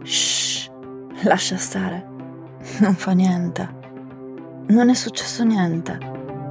Shh, lascia stare. Non fa niente. Non è successo niente.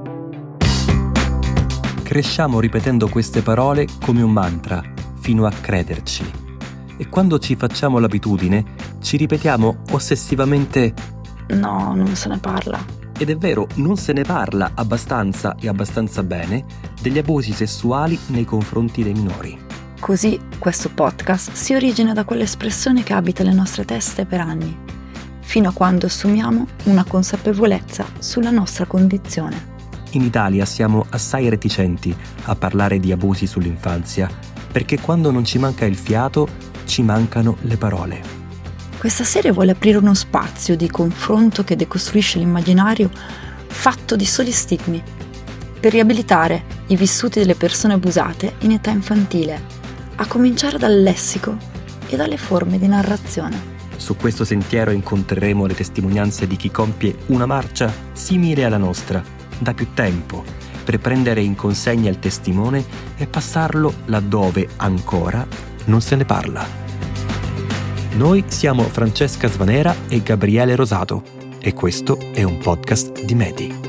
Cresciamo ripetendo queste parole come un mantra, fino a crederci. E quando ci facciamo l'abitudine, ci ripetiamo ossessivamente: No, non se ne parla. ed è vero, non se ne parla abbastanza e abbastanza bene degli abusi sessuali nei confronti dei minori. Così questo podcast si origina da quell'espressione che abita le nostre teste per anni, fino a quando assumiamo una consapevolezza sulla nostra condizione. In Italia siamo assai reticenti a parlare di abusi sull'infanzia, perché quando non ci manca il fiato, ci mancano le parole. Questa serie vuole aprire uno spazio di confronto che decostruisce l'immaginario fatto di soli stigmi, per riabilitare i vissuti delle persone abusate in età infantile, a cominciare dal lessico e dalle forme di narrazione. Su questo sentiero incontreremo le testimonianze di chi compie una marcia simile alla nostra, da più tempo, per prendere in consegna il testimone e passarlo laddove ancora non se ne parla. Noi siamo Francesca Svanera e Gabriele Rosato e questo è un podcast di Medi.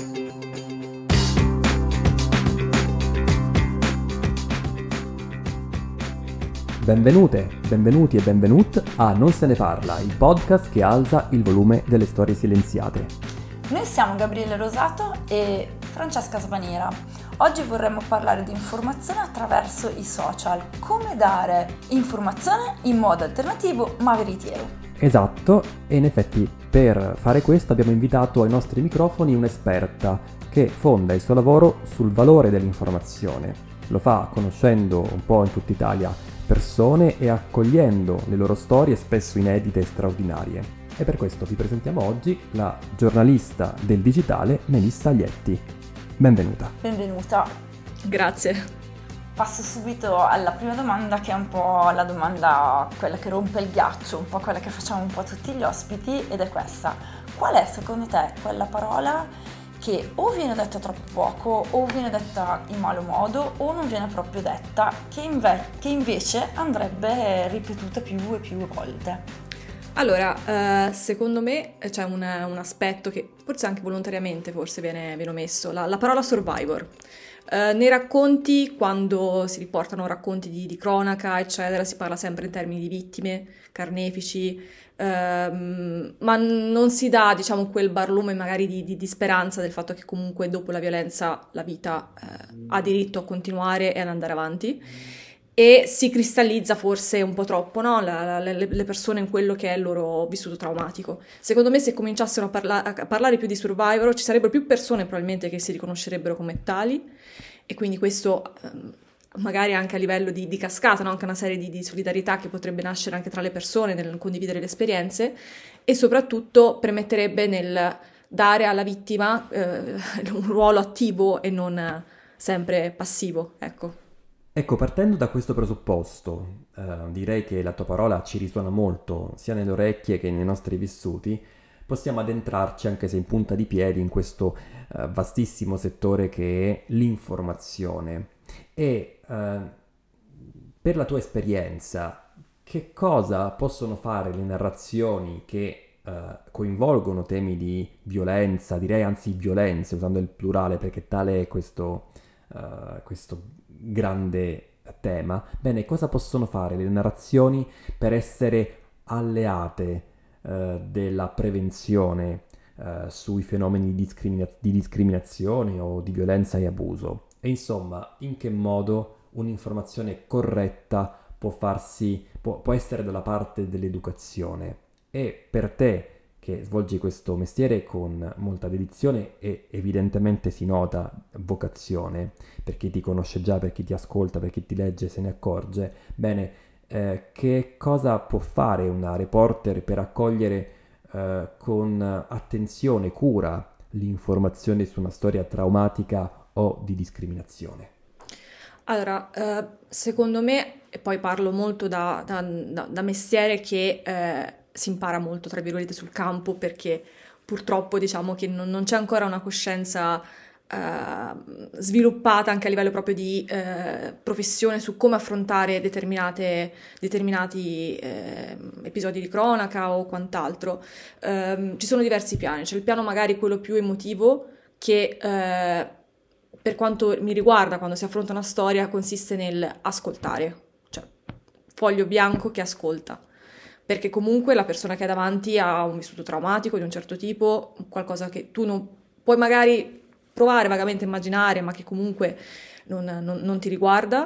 Benvenute, benvenuti e benvenut a Non se ne parla, il podcast che alza il volume delle storie silenziate. Noi siamo Gabriele Rosato e Francesca Svanera. Oggi vorremmo parlare di informazione attraverso i social. Come dare informazione in modo alternativo ma veritiero. Esatto, e in effetti per fare questo abbiamo invitato ai nostri microfoni un'esperta che fonda il suo lavoro sul valore dell'informazione. Lo fa conoscendo un po' in tutta Italia persone e accogliendo le loro storie spesso inedite e straordinarie. E per questo vi presentiamo oggi la giornalista del digitale Melissa Aglietti. Benvenuta. Benvenuta. Grazie. Passo subito alla prima domanda, che è un po' la domanda, quella che rompe il ghiaccio, un po' quella che facciamo un po' a tutti gli ospiti, ed è questa. Qual è secondo te quella parola che o viene detta troppo poco, o viene detta in malo modo, o non viene proprio detta, che invece andrebbe ripetuta più e più volte? Allora, secondo me c'è un aspetto che forse anche volontariamente viene omesso, la parola survivor. Nei racconti, quando si riportano racconti di cronaca, eccetera, si parla sempre in termini di vittime, carnefici, ma non si dà, diciamo, quel barlume magari di speranza del fatto che comunque dopo la violenza la vita ha diritto a continuare e ad andare avanti. E si cristallizza forse un po' troppo, no? Le persone in quello che è il loro vissuto traumatico. Secondo me, se cominciassero a parlare più di survivor, ci sarebbero più persone probabilmente che si riconoscerebbero come tali, e quindi questo magari anche a livello di cascata, no? Anche una serie di solidarietà che potrebbe nascere anche tra le persone nel condividere le esperienze, e soprattutto permetterebbe nel dare alla vittima un ruolo attivo e non sempre passivo, ecco. Ecco, partendo da questo presupposto, direi che la tua parola ci risuona molto, sia nelle orecchie che nei nostri vissuti. Possiamo addentrarci, anche se in punta di piedi, in questo vastissimo settore che è l'informazione. E per la tua esperienza, che cosa possono fare le narrazioni che coinvolgono temi di violenza, direi anzi violenze, usando il plurale perché tale è questo grande tema? Bene, cosa possono fare le narrazioni per essere alleate della prevenzione sui fenomeni di discriminazione o di violenza e abuso? E insomma, in che modo un'informazione corretta può essere dalla parte dell'educazione? E per te, che svolgi questo mestiere con molta dedizione e evidentemente si nota vocazione, per chi ti conosce già, per chi ti ascolta, per chi ti legge se ne accorge, bene, che cosa può fare una reporter per accogliere con attenzione, cura, l'informazione su una storia traumatica o di discriminazione? Allora, secondo me, e poi parlo molto da mestiere che si impara molto, tra virgolette, sul campo, perché purtroppo diciamo che non c'è ancora una coscienza sviluppata anche a livello proprio di professione su come affrontare determinati episodi di cronaca o quant'altro. Ci sono diversi piani, c'è il piano magari quello più emotivo che per quanto mi riguarda quando si affronta una storia consiste nel ascoltare, cioè foglio bianco che ascolta, perché comunque la persona che hai davanti ha un vissuto traumatico di un certo tipo, qualcosa che tu non puoi magari provare vagamente a immaginare, ma che comunque non ti riguarda,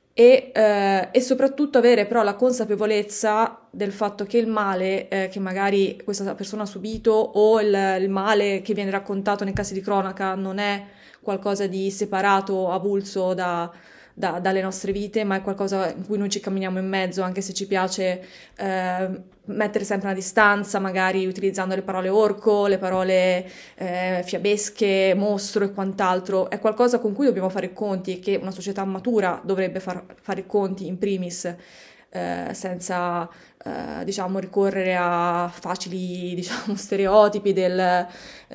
e soprattutto avere però la consapevolezza del fatto che il male che magari questa persona ha subito o il male che viene raccontato nei casi di cronaca non è qualcosa di separato, avulso dalle nostre vite, ma è qualcosa in cui noi ci camminiamo in mezzo, anche se ci piace mettere sempre una distanza, magari utilizzando le parole orco, le parole fiabesche, mostro e quant'altro. È qualcosa con cui dobbiamo fare i conti e che una società matura dovrebbe fare i conti in primis, senza diciamo ricorrere a facili diciamo stereotipi del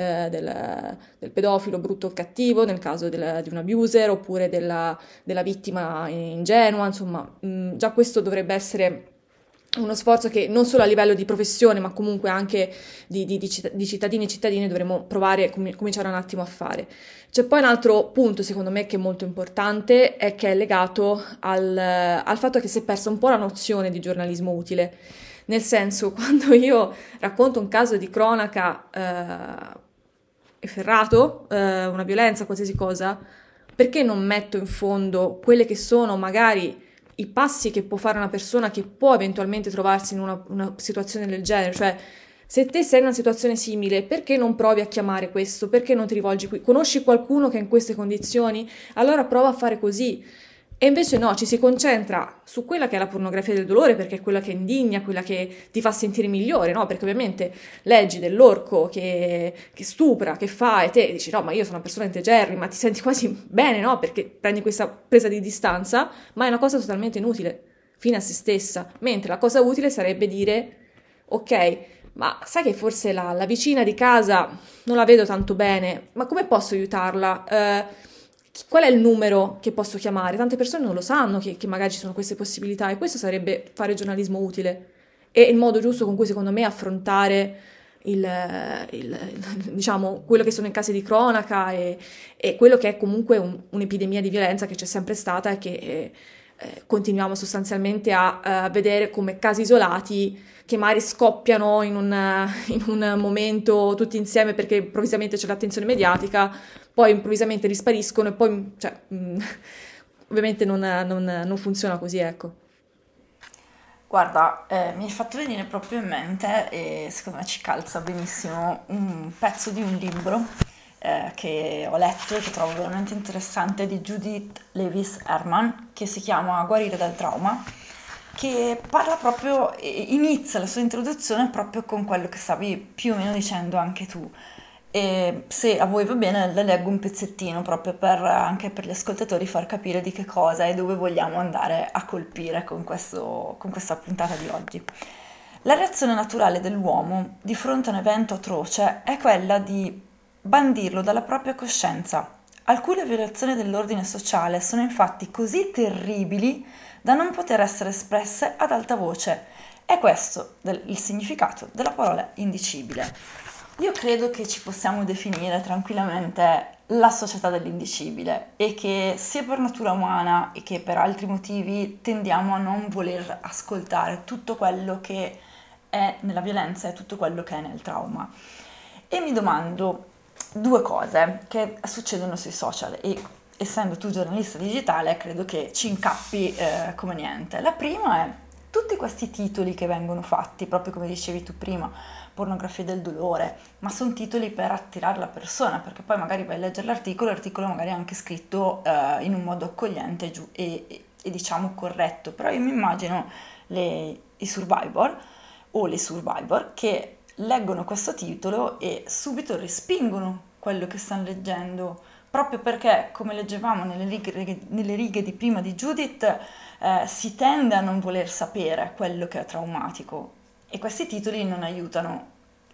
pedofilo brutto o cattivo nel caso di un abuser, oppure della vittima ingenua. Insomma, già questo dovrebbe essere uno sforzo che non solo a livello di professione, ma comunque anche di cittadini e cittadine dovremmo provare, cominciare un attimo a fare. C'è poi un altro punto, secondo me, che è molto importante, e che è legato al fatto che si è persa un po' la nozione di giornalismo utile. Nel senso, quando io racconto un caso di cronaca efferrato, una violenza, qualsiasi cosa, perché non metto in fondo quelle che sono magari i passi che può fare una persona che può eventualmente trovarsi in una situazione del genere? Cioè, se te sei in una situazione simile, perché non provi a chiamare questo? Perché non ti rivolgi qui? Conosci qualcuno che è in queste condizioni? Allora prova a fare così. E invece no, ci si concentra su quella che è la pornografia del dolore, perché è quella che indigna, quella che ti fa sentire migliore, no? Perché ovviamente leggi dell'orco che stupra, che fa, e te dici no, ma io sono una persona integerrima, ti senti quasi bene, no? Perché prendi questa presa di distanza, ma è una cosa totalmente inutile, fine a se stessa. Mentre la cosa utile sarebbe dire, ok, ma sai che forse la vicina di casa non la vedo tanto bene, ma come posso aiutarla? Qual è il numero che posso chiamare? Tante persone non lo sanno che magari ci sono queste possibilità, e questo sarebbe fare giornalismo utile, e il modo giusto con cui secondo me affrontare diciamo quello che sono i casi di cronaca e quello che è comunque un'epidemia di violenza che c'è sempre stata e che continuiamo sostanzialmente a vedere come casi isolati che magari scoppiano in un momento tutti insieme perché improvvisamente c'è l'attenzione mediatica, poi improvvisamente rispariscono e poi ovviamente non funziona così, ecco. Guarda, mi hai fatto venire proprio in mente, e secondo me ci calza benissimo, un pezzo di un libro che ho letto e che trovo veramente interessante, di Judith Lewis Herman, che si chiama Guarire dal trauma, che parla proprio, inizia la sua introduzione proprio con quello che stavi più o meno dicendo anche tu. E se a voi va bene, le leggo un pezzettino proprio anche per gli ascoltatori far capire di che cosa e dove vogliamo andare a colpire con questa puntata di oggi. La reazione naturale dell'uomo di fronte a un evento atroce è quella di bandirlo dalla propria coscienza. Alcune violazioni dell'ordine sociale sono infatti così terribili da non poter essere espresse ad alta voce. È questo il significato della parola indicibile. Io credo che ci possiamo definire tranquillamente la società dell'indicibile, e che sia per natura umana e che per altri motivi tendiamo a non voler ascoltare tutto quello che è nella violenza e tutto quello che è nel trauma. E mi domando due cose che succedono sui social, e essendo tu giornalista digitale credo che ci incappi come niente. La prima è tutti questi titoli che vengono fatti, proprio come dicevi tu prima, pornografia del dolore, ma sono titoli per attirare la persona, perché poi magari vai a leggere l'articolo magari è anche scritto in un modo accogliente e diciamo corretto, però io mi immagino i survivor o le survivor che leggono questo titolo e subito respingono quello che stanno leggendo, proprio perché, come leggevamo nelle righe di prima di Judith, si tende a non voler sapere quello che è traumatico, e questi titoli non aiutano.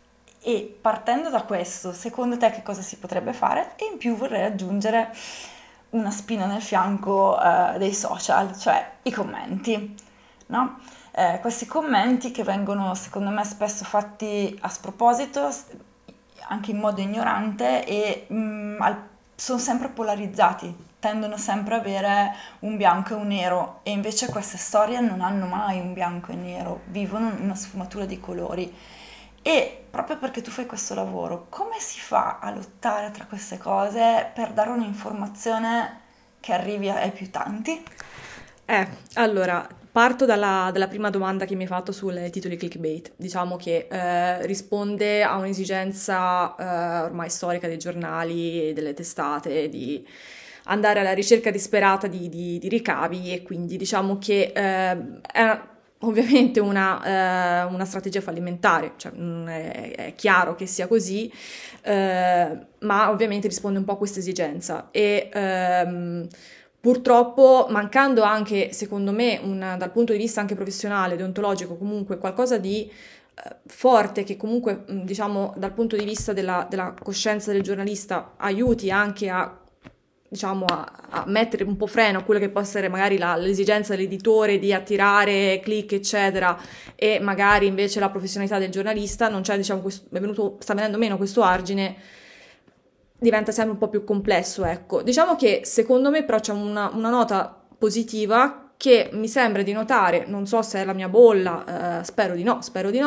E partendo da questo, secondo te che cosa si potrebbe fare? E in più vorrei aggiungere una spina nel fianco dei social, cioè i commenti, no? Questi commenti che vengono secondo me spesso fatti a sproposito, anche in modo ignorante e sono sempre polarizzati, tendono sempre ad avere un bianco e un nero e invece queste storie non hanno mai un bianco e nero, vivono in una sfumatura di colori. E proprio perché tu fai questo lavoro, come si fa a lottare tra queste cose per dare un'informazione che arrivi ai più tanti? Allora, parto dalla prima domanda che mi hai fatto sui titoli clickbait. Diciamo che risponde a un'esigenza ormai storica dei giornali e delle testate di andare alla ricerca disperata di ricavi e quindi diciamo che è ovviamente una strategia fallimentare, cioè è chiaro che sia così, ma ovviamente risponde un po' a questa esigenza e purtroppo mancando anche, secondo me, dal punto di vista anche professionale, deontologico, comunque qualcosa di forte che comunque, diciamo, dal punto di vista della coscienza del giornalista aiuti anche a mettere un po' freno a quello che può essere magari l'esigenza dell'editore di attirare click, eccetera, e magari invece la professionalità del giornalista, non c'è, diciamo, sta venendo meno questo argine, diventa sempre un po' più complesso, ecco. Diciamo che secondo me però c'è una nota positiva che mi sembra di notare, non so se è la mia bolla, spero di no,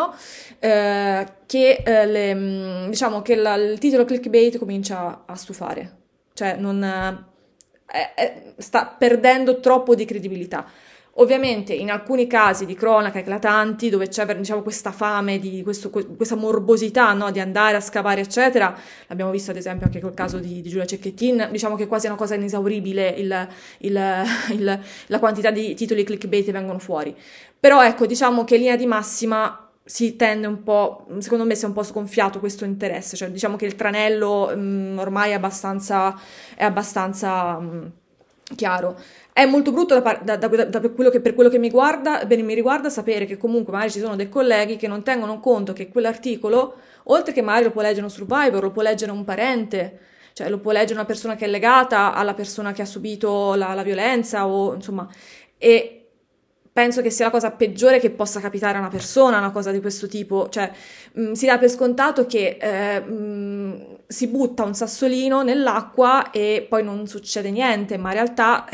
che diciamo che il titolo clickbait comincia a stufare. Cioè sta perdendo troppo di credibilità. Ovviamente in alcuni casi di cronaca eclatanti dove c'è, diciamo, questa fame, questa morbosità, no, di andare a scavare eccetera, l'abbiamo visto ad esempio anche col caso di Giulia Cecchettin, diciamo che è quasi una cosa inesauribile la quantità di titoli clickbait che vengono fuori. Però ecco, diciamo che in linea di massima si tende un po', secondo me si è un po' sconfiato questo interesse, cioè diciamo che il tranello ormai è abbastanza chiaro. È molto brutto per quello che mi riguarda sapere che comunque magari ci sono dei colleghi che non tengono conto che quell'articolo, oltre che magari lo può leggere un survivor, lo può leggere un parente, cioè lo può leggere una persona che è legata alla persona che ha subito la violenza o insomma, e penso che sia la cosa peggiore che possa capitare a una persona, una cosa di questo tipo, cioè si dà per scontato che si butta un sassolino nell'acqua e poi non succede niente, ma in realtà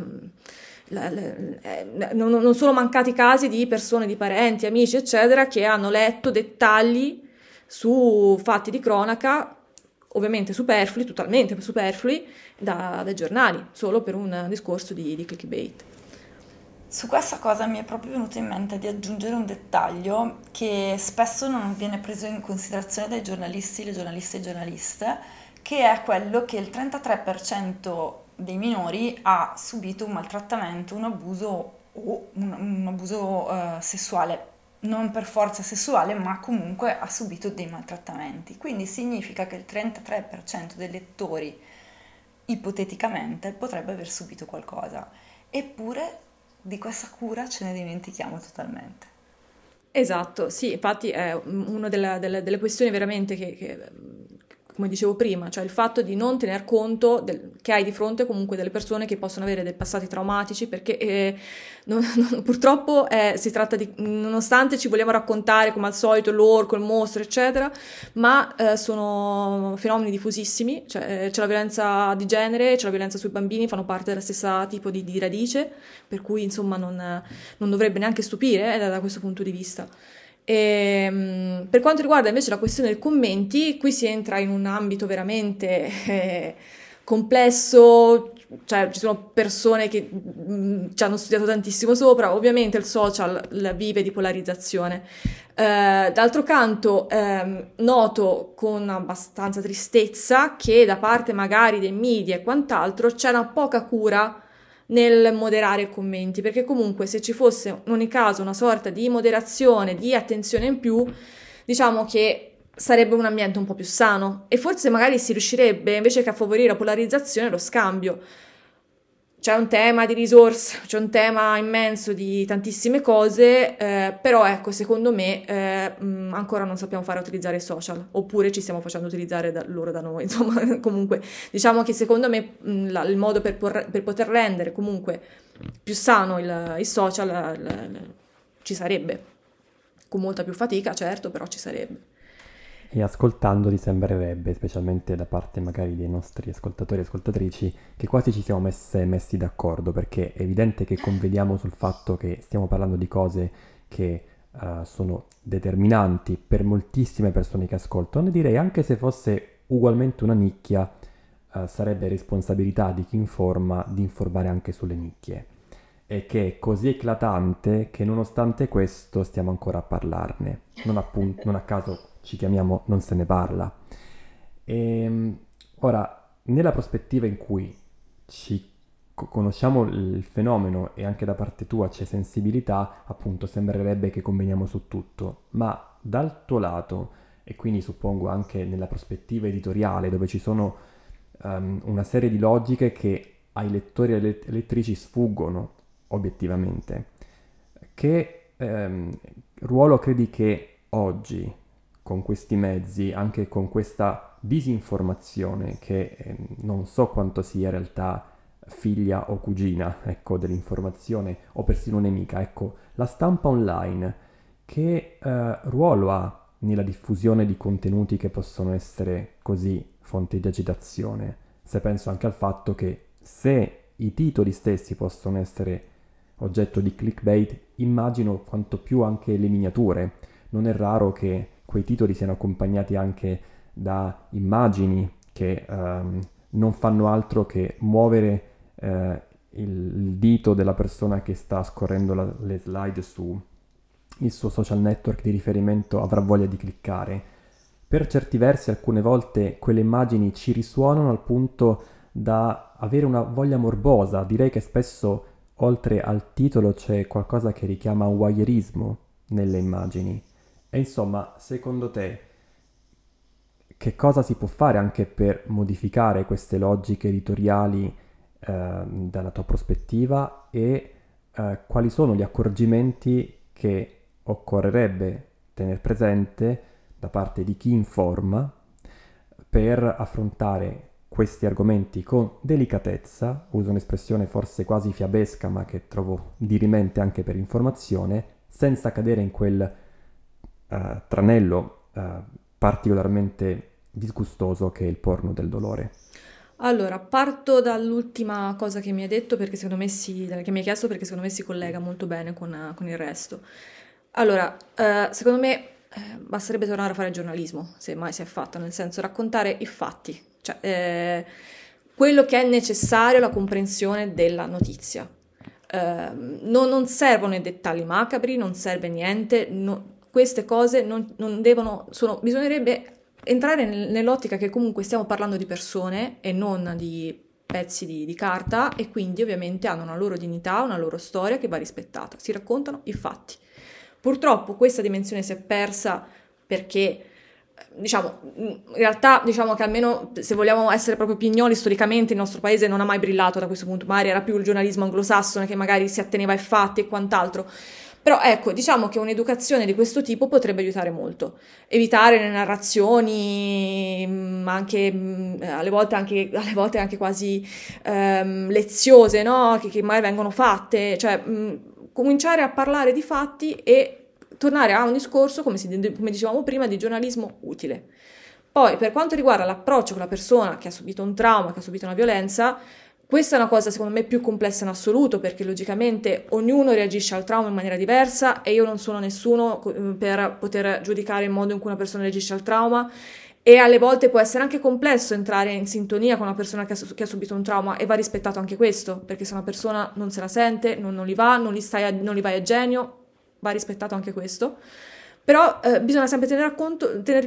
non sono mancati casi di persone, di parenti, amici, eccetera, che hanno letto dettagli su fatti di cronaca, ovviamente superflui, totalmente superflui, dai giornali, solo per un discorso di clickbait. Su questa cosa mi è proprio venuto in mente di aggiungere un dettaglio che spesso non viene preso in considerazione dai giornalisti, le giornaliste e giornaliste, che è quello che il 33% dei minori ha subito un maltrattamento, un abuso o un abuso sessuale, non per forza sessuale, ma comunque ha subito dei maltrattamenti. Quindi significa che il 33% dei lettori ipoteticamente potrebbe aver subito qualcosa. Eppure di questa cura ce ne dimentichiamo totalmente. Esatto, sì, infatti è una delle questioni veramente che, come dicevo prima, cioè il fatto di non tener conto che hai di fronte comunque delle persone che possono avere dei passati traumatici, perché purtroppo si tratta di, nonostante ci vogliamo raccontare come al solito l'orco, il mostro, eccetera, ma sono fenomeni diffusissimi, cioè c'è la violenza di genere, c'è la violenza sui bambini, fanno parte della stessa tipo di radice, per cui insomma non dovrebbe neanche stupire da questo punto di vista. E, per quanto riguarda invece la questione dei commenti, qui si entra in un ambito veramente complesso, cioè ci sono persone che ci hanno studiato tantissimo sopra, ovviamente il social vive di polarizzazione. D'altro canto noto con abbastanza tristezza che da parte magari dei media e quant'altro c'è una poca cura nel moderare i commenti, perché comunque se ci fosse in ogni caso una sorta di moderazione, di attenzione in più, diciamo che sarebbe un ambiente un po' più sano e forse magari si riuscirebbe invece che a favorire la polarizzazione lo scambio. c'è un tema di resource, c'è un tema immenso di tantissime cose, però ecco, secondo me ancora non sappiamo fare utilizzare i social, oppure ci stiamo facendo utilizzare loro da noi, insomma, comunque diciamo che secondo me il modo per poter rendere comunque più sano il social ci sarebbe, con molta più fatica, certo, però ci sarebbe. E ascoltandoli sembrerebbe, specialmente da parte magari dei nostri ascoltatori e ascoltatrici, che quasi ci siamo messi d'accordo, perché è evidente che conveniamo sul fatto che stiamo parlando di cose che sono determinanti per moltissime persone che ascoltano, e direi anche se fosse ugualmente una nicchia, sarebbe responsabilità di chi informa di informare anche sulle nicchie, e che è così eclatante che nonostante questo stiamo ancora a parlarne, non a caso ci chiamiamo Non se ne parla. Ora, nella prospettiva in cui ci conosciamo il fenomeno e anche da parte tua c'è sensibilità, appunto sembrerebbe che conveniamo su tutto, ma dal tuo lato, e quindi suppongo anche nella prospettiva editoriale, dove ci sono una serie di logiche che ai lettori e alle lettrici sfuggono obiettivamente, che ruolo credi che oggi, con questi mezzi, anche con questa disinformazione che non so quanto sia in realtà figlia o cugina, ecco, dell'informazione o persino nemica, ecco, la stampa online, che ruolo ha nella diffusione di contenuti che possono essere così fonte di agitazione? Se penso anche al fatto che se i titoli stessi possono essere oggetto di clickbait, immagino quanto più anche le miniature. Non è raro che quei titoli siano accompagnati anche da immagini che non fanno altro che muovere il dito della persona che sta scorrendo le slide su il suo social network di riferimento, avrà voglia di cliccare. Per certi versi alcune volte quelle immagini ci risuonano al punto da avere una voglia morbosa. Direi che spesso oltre al titolo c'è qualcosa che richiama un voyeurismo nelle immagini. E insomma, secondo te, che cosa si può fare anche per modificare queste logiche editoriali dalla tua prospettiva, e quali sono gli accorgimenti che occorrerebbe tenere presente da parte di chi informa per affrontare questi argomenti con delicatezza? Uso un'espressione forse quasi fiabesca, ma che trovo dirimente anche per informazione, senza cadere in quel tranello particolarmente disgustoso che è il porno del dolore. Allora, parto dall'ultima cosa che mi hai detto, perché secondo me che mi hai chiesto, perché secondo me si collega molto bene con il resto. Allora, secondo me basterebbe tornare a fare giornalismo, se mai si è fatto, nel senso raccontare i fatti, cioè quello che è necessario alla comprensione della notizia. Non servono i dettagli macabri, non serve niente, queste cose non devono, bisognerebbe entrare nell'ottica che comunque stiamo parlando di persone e non di pezzi di carta, e quindi ovviamente hanno una loro dignità, una loro storia che va rispettata, si raccontano i fatti. Purtroppo questa dimensione si è persa perché, diciamo, in realtà diciamo che almeno se vogliamo essere proprio pignoli, storicamente il nostro paese non ha mai brillato da questo punto, magari era più il giornalismo anglosassone che magari si atteneva ai fatti e quant'altro. Però ecco, diciamo che un'educazione di questo tipo potrebbe aiutare molto. Evitare le narrazioni, anche alle volte anche quasi leziose, no? Che magari vengono fatte, cioè cominciare a parlare di fatti e tornare a un discorso, come dicevamo prima, di giornalismo utile. Poi, per quanto riguarda l'approccio con la persona che ha subito un trauma, che ha subito una violenza, questa è una cosa secondo me più complessa in assoluto, perché logicamente ognuno reagisce al trauma in maniera diversa e io non sono nessuno per poter giudicare il modo in cui una persona reagisce al trauma, e alle volte può essere anche complesso entrare in sintonia con una persona che ha subito un trauma, e va rispettato anche questo, perché se una persona non se la sente, non gli va, non gli vai a genio, va rispettato anche questo. Però bisogna sempre tenere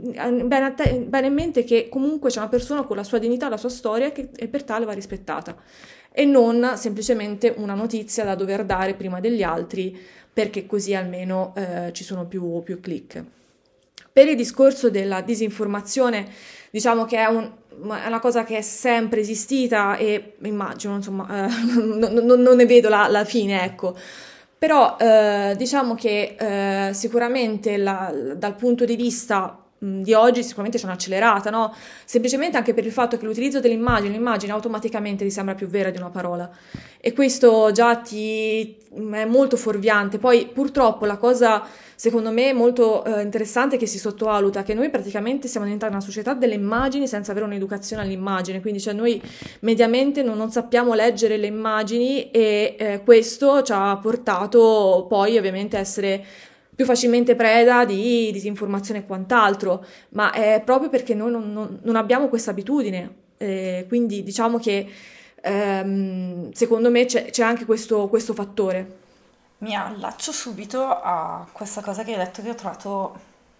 bene in mente che comunque c'è una persona con la sua dignità, la sua storia, e per tale va rispettata, e non semplicemente una notizia da dover dare prima degli altri, perché così almeno ci sono più click. Per il discorso della disinformazione, diciamo che è una cosa che è sempre esistita e immagino, insomma, non ne vedo la fine, ecco. Però diciamo che sicuramente dal punto di vista di oggi sicuramente c'è un'accelerata, no? Semplicemente anche per il fatto che l'utilizzo l'immagine automaticamente ti sembra più vera di una parola e questo già è molto fuorviante. Poi purtroppo la cosa secondo me molto interessante che si sottovaluta è che noi praticamente siamo diventati una società delle immagini senza avere un'educazione all'immagine, quindi cioè noi mediamente non sappiamo leggere le immagini e questo ci ha portato poi ovviamente a essere più facilmente preda di disinformazione e quant'altro, ma è proprio perché noi non abbiamo questa abitudine, quindi diciamo che secondo me c'è anche questo fattore. Mi allaccio subito a questa cosa che hai detto che ho trovato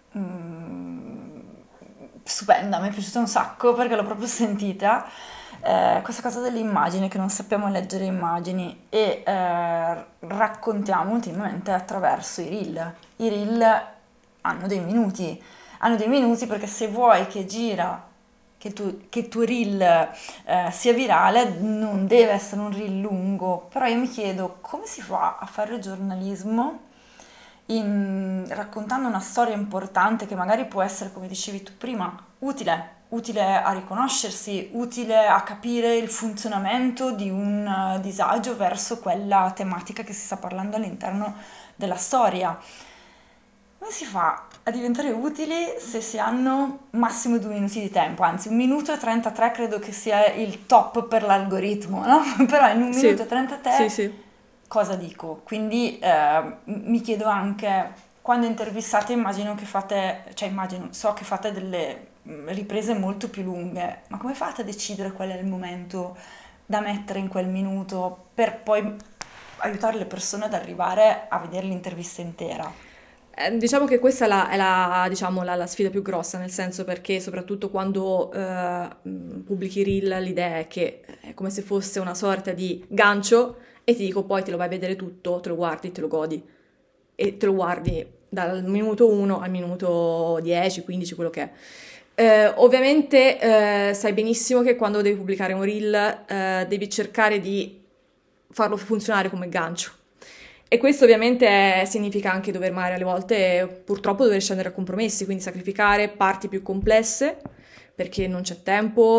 stupenda, mi è piaciuta un sacco perché l'ho proprio sentita. Questa cosa dell'immagine, che non sappiamo leggere immagini e raccontiamo ultimamente attraverso i reel. I reel hanno dei minuti perché se vuoi che che il tuo reel sia virale non deve essere un reel lungo, però io mi chiedo come si fa a fare giornalismo raccontando una storia importante che magari può essere, come dicevi tu prima, utile a riconoscersi, utile a capire il funzionamento di un disagio verso quella tematica che si sta parlando all'interno della storia. Come si fa a diventare utili se si hanno massimo 2 minuti di tempo? Anzi, 1 minuto e 33 credo che sia il top per l'algoritmo, no? Però in 1 minuto e 33 sì. Cosa dico? Quindi mi chiedo anche, quando intervistate immagino, so che fate delle riprese molto più lunghe, ma come fate a decidere qual è il momento da mettere in quel minuto per poi aiutare le persone ad arrivare a vedere l'intervista intera? Diciamo che questa è la sfida più grossa, nel senso perché soprattutto quando pubblichi reel l'idea è che è come se fosse una sorta di gancio e ti dico poi te lo vai a vedere tutto, te lo guardi, te lo godi e te lo guardi dal minuto 1 al minuto 10, 15, quello che è. Ovviamente sai benissimo che quando devi pubblicare un reel devi cercare di farlo funzionare come gancio. E questo ovviamente significa anche dover magari alle volte purtroppo dover scendere a compromessi, quindi sacrificare parti più complesse perché non c'è tempo,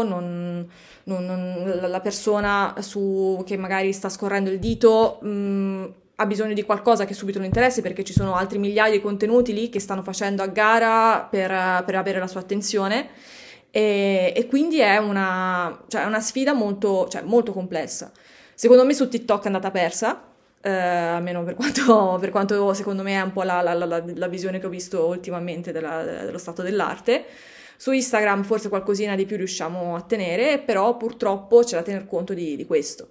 la persona che magari sta scorrendo il dito ha bisogno di qualcosa che subito lo interessi perché ci sono altri migliaia di contenuti lì che stanno facendo a gara per avere la sua attenzione e quindi è una sfida molto complessa. Secondo me su TikTok è andata persa. Almeno per quanto secondo me è un po' la visione che ho visto ultimamente dello stato dell'arte. Su Instagram forse qualcosina di più riusciamo a tenere, però purtroppo c'è da tener conto di questo.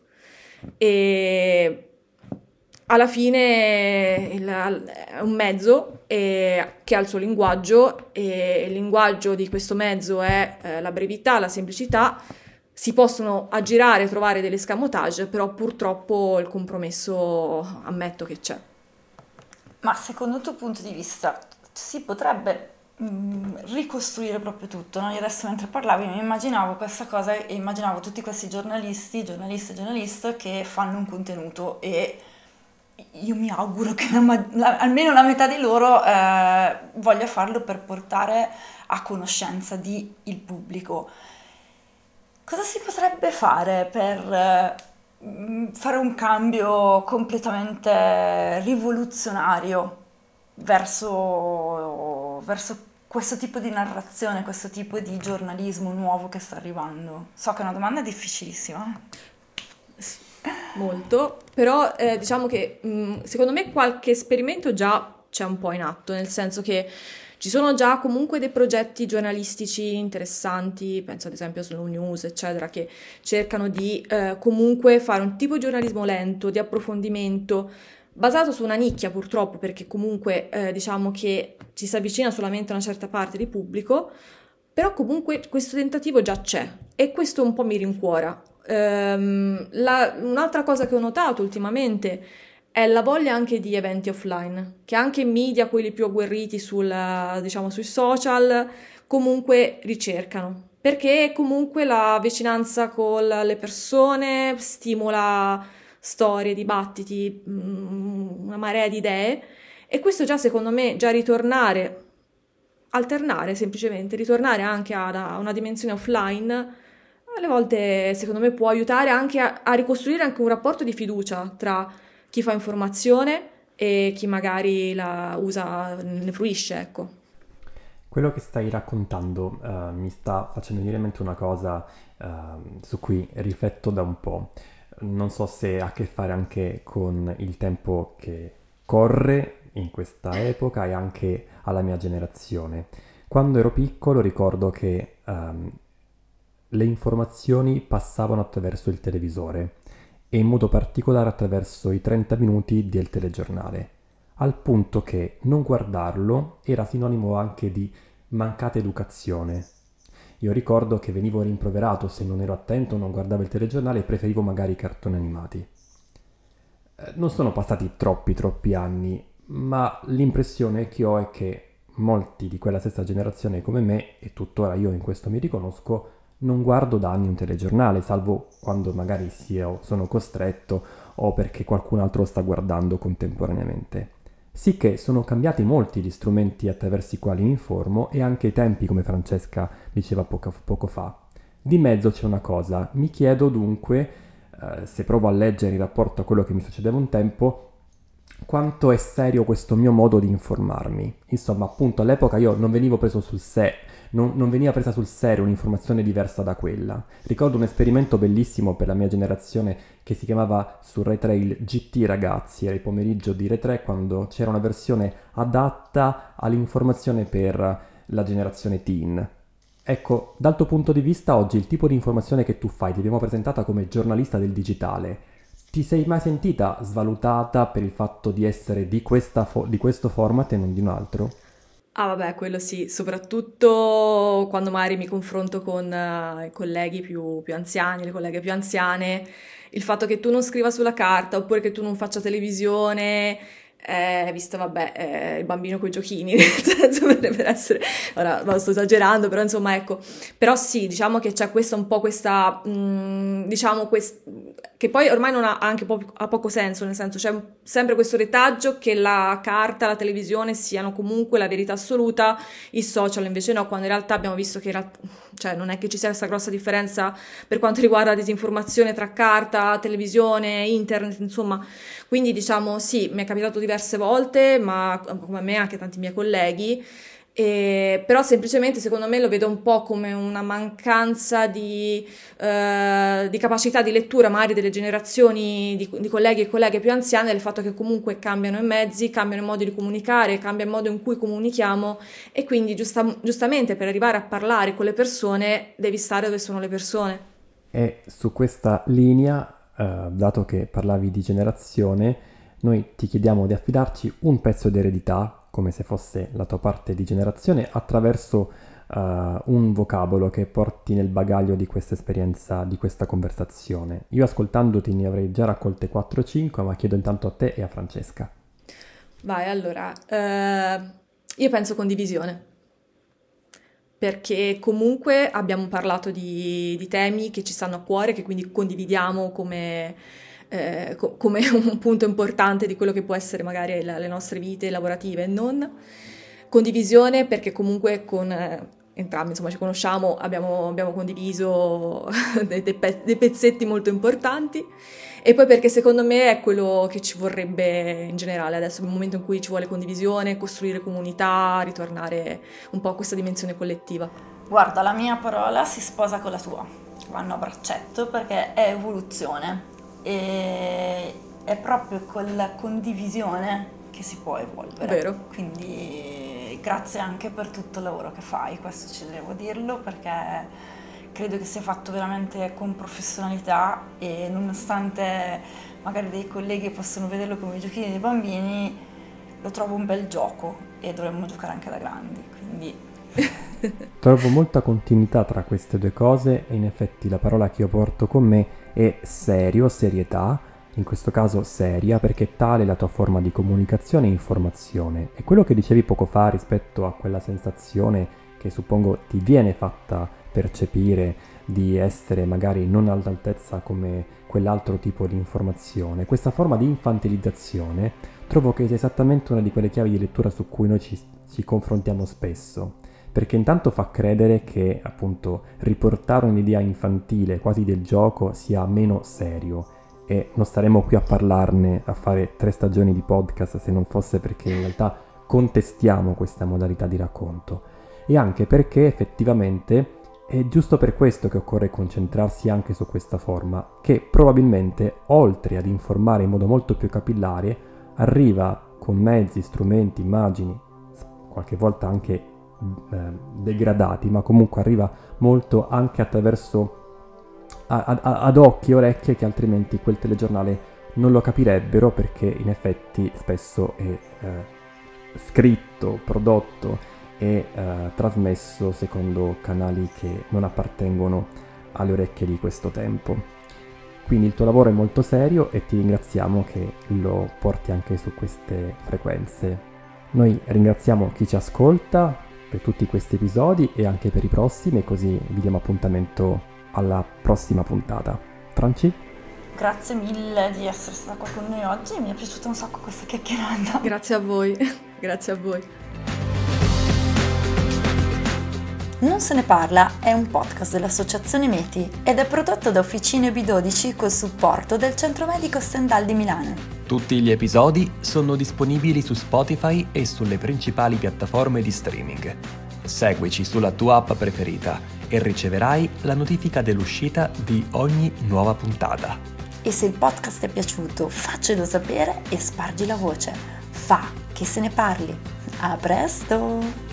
E alla fine è un mezzo che ha il suo linguaggio e il linguaggio di questo mezzo è la brevità, la semplicità. Si possono aggirare, trovare delle escamotage, però purtroppo il compromesso ammetto che c'è. Ma secondo il tuo punto di vista si potrebbe ricostruire proprio tutto, no? Io adesso mentre parlavi mi immaginavo questa cosa e immaginavo tutti questi giornaliste e giornaliste che fanno un contenuto e io mi auguro che almeno la metà di loro voglia farlo per portare a conoscenza il pubblico. Cosa si potrebbe fare per fare un cambio completamente rivoluzionario verso questo tipo di narrazione, questo tipo di giornalismo nuovo che sta arrivando? So che è una domanda difficilissima. Molto, però diciamo che secondo me qualche esperimento già c'è un po' in atto, nel senso che ci sono già comunque dei progetti giornalistici interessanti, penso ad esempio a Slow News, eccetera, che cercano di comunque fare un tipo di giornalismo lento, di approfondimento, basato su una nicchia purtroppo, perché comunque diciamo che ci si avvicina solamente a una certa parte di pubblico, però comunque questo tentativo già c'è e questo un po' mi rincuora. Un'altra cosa che ho notato ultimamente è la voglia anche di eventi offline, che anche i media, quelli più agguerriti sui social, comunque ricercano. perché comunque la vicinanza con le persone stimola storie, dibattiti, una marea di idee, e questo già secondo me, già alternare semplicemente, ritornare anche a una dimensione offline, alle volte secondo me può aiutare anche a ricostruire anche un rapporto di fiducia tra chi fa informazione e chi magari la usa, ne fruisce, ecco. Quello che stai raccontando mi sta facendo venire in mente una cosa su cui rifletto da un po'. Non so se ha a che fare anche con il tempo che corre in questa epoca e anche alla mia generazione. Quando ero piccolo ricordo che le informazioni passavano attraverso il televisore e in modo particolare attraverso i 30 minuti del telegiornale, al punto che non guardarlo era sinonimo anche di mancata educazione. Io ricordo che venivo rimproverato se non ero attento, non guardavo il telegiornale e preferivo magari i cartoni animati. Non sono passati troppi anni, ma l'impressione che ho è che molti di quella stessa generazione come me, e tuttora io in questo mi riconosco, non guardo da anni un telegiornale, salvo quando magari sono costretto o perché qualcun altro lo sta guardando contemporaneamente. Sicché sono cambiati molti gli strumenti attraverso i quali mi informo e anche i tempi, come Francesca diceva poco fa. Di mezzo c'è una cosa, mi chiedo dunque, se provo a leggere in rapporto a quello che mi succedeva un tempo, quanto è serio questo mio modo di informarmi. Insomma, appunto, all'epoca io non venivo preso sul non veniva presa sul serio un'informazione diversa da quella. Ricordo un esperimento bellissimo per la mia generazione che si chiamava su Rai 3 il GT Ragazzi, era il pomeriggio di Rai 3 quando c'era una versione adatta all'informazione per la generazione teen. Ecco, dal tuo punto di vista oggi il tipo di informazione che tu fai, ti abbiamo presentata come giornalista del digitale, ti sei mai sentita svalutata per il fatto di essere di questo format e non di un altro? Ah vabbè, quello sì, soprattutto quando magari mi confronto con i colleghi più anziani, le colleghe più anziane, il fatto che tu non scriva sulla carta oppure che tu non faccia televisione, visto vabbè, il bambino coi giochini, nel senso per essere, ora sto esagerando, però insomma ecco, però sì, diciamo che c'è questa un po' questa, diciamo che poi ormai non ha anche ha poco senso, nel senso c'è sempre questo retaggio che la carta, la televisione siano comunque la verità assoluta, i social invece no, quando in realtà abbiamo visto che cioè non è che ci sia questa grossa differenza per quanto riguarda la disinformazione tra carta, televisione, internet, insomma, quindi diciamo sì, mi è capitato diverse volte, ma come a me anche tanti miei colleghi, però semplicemente secondo me lo vedo un po' come una mancanza di capacità di lettura magari delle generazioni di colleghi e colleghe più anziane, del fatto che comunque cambiano i mezzi, cambiano i modi di comunicare, cambia il modo in cui comunichiamo e quindi giustamente per arrivare a parlare con le persone devi stare dove sono le persone. E su questa linea, dato che parlavi di generazione, noi ti chiediamo di affidarci un pezzo di eredità, come se fosse la tua parte di generazione, attraverso un vocabolo che porti nel bagaglio di questa esperienza, di questa conversazione. Io ascoltandoti ne avrei già raccolte 4-5, ma chiedo intanto a te e a Francesca. Vai, allora, io penso condivisione, perché comunque abbiamo parlato di temi che ci stanno a cuore, che quindi condividiamo come un punto importante di quello che può essere magari le nostre vite lavorative e non. Condivisione perché comunque con entrambi insomma ci conosciamo, abbiamo condiviso dei pezzetti molto importanti, e poi perché secondo me è quello che ci vorrebbe in generale adesso, nel momento in cui ci vuole condivisione, costruire comunità, ritornare un po' a questa dimensione collettiva. Guarda, la mia parola si sposa con la tua, vanno a braccetto perché è evoluzione. E è proprio con la condivisione che si può evolvere. Vero. Quindi grazie anche per tutto il lavoro che fai, questo ci devo dirlo, perché credo che sia fatto veramente con professionalità e nonostante magari dei colleghi possono vederlo come i giochini dei bambini, lo trovo un bel gioco e dovremmo giocare anche da grandi, quindi... Trovo molta continuità tra queste due cose e in effetti la parola che io porto con me è serio, serietà, in questo caso seria, perché tale è la tua forma di comunicazione e informazione. E quello che dicevi poco fa rispetto a quella sensazione che suppongo ti viene fatta percepire di essere magari non all'altezza come quell'altro tipo di informazione, questa forma di infantilizzazione trovo che sia esattamente una di quelle chiavi di lettura su cui noi ci confrontiamo spesso, perché intanto fa credere che appunto riportare un'idea infantile quasi del gioco sia meno serio, e non staremo qui a parlarne, a fare 3 stagioni di podcast se non fosse perché in realtà contestiamo questa modalità di racconto, e anche perché effettivamente è giusto per questo che occorre concentrarsi anche su questa forma, che probabilmente, oltre ad informare in modo molto più capillare, arriva con mezzi, strumenti, immagini, qualche volta anche degradati, ma comunque arriva molto anche attraverso ad occhi e orecchie che altrimenti quel telegiornale non lo capirebbero, perché in effetti spesso è scritto, prodotto e trasmesso secondo canali che non appartengono alle orecchie di questo tempo. Quindi il tuo lavoro è molto serio e ti ringraziamo che lo porti anche su queste frequenze. Noi ringraziamo chi ci ascolta per tutti questi episodi e anche per i prossimi, e così vi diamo appuntamento alla prossima puntata. Franci? Grazie mille di essere stata qua con noi oggi, mi è piaciuta un sacco questa chiacchierata. Grazie a voi, grazie a voi. Non se ne parla è un podcast dell'Associazione Meti ed è prodotto da Officine B12 col supporto del Centro Medico Stendhal di Milano. Tutti gli episodi sono disponibili su Spotify e sulle principali piattaforme di streaming. Seguici sulla tua app preferita e riceverai la notifica dell'uscita di ogni nuova puntata. E se il podcast ti è piaciuto, faccelo sapere e spargi la voce. Fa che se ne parli. A presto!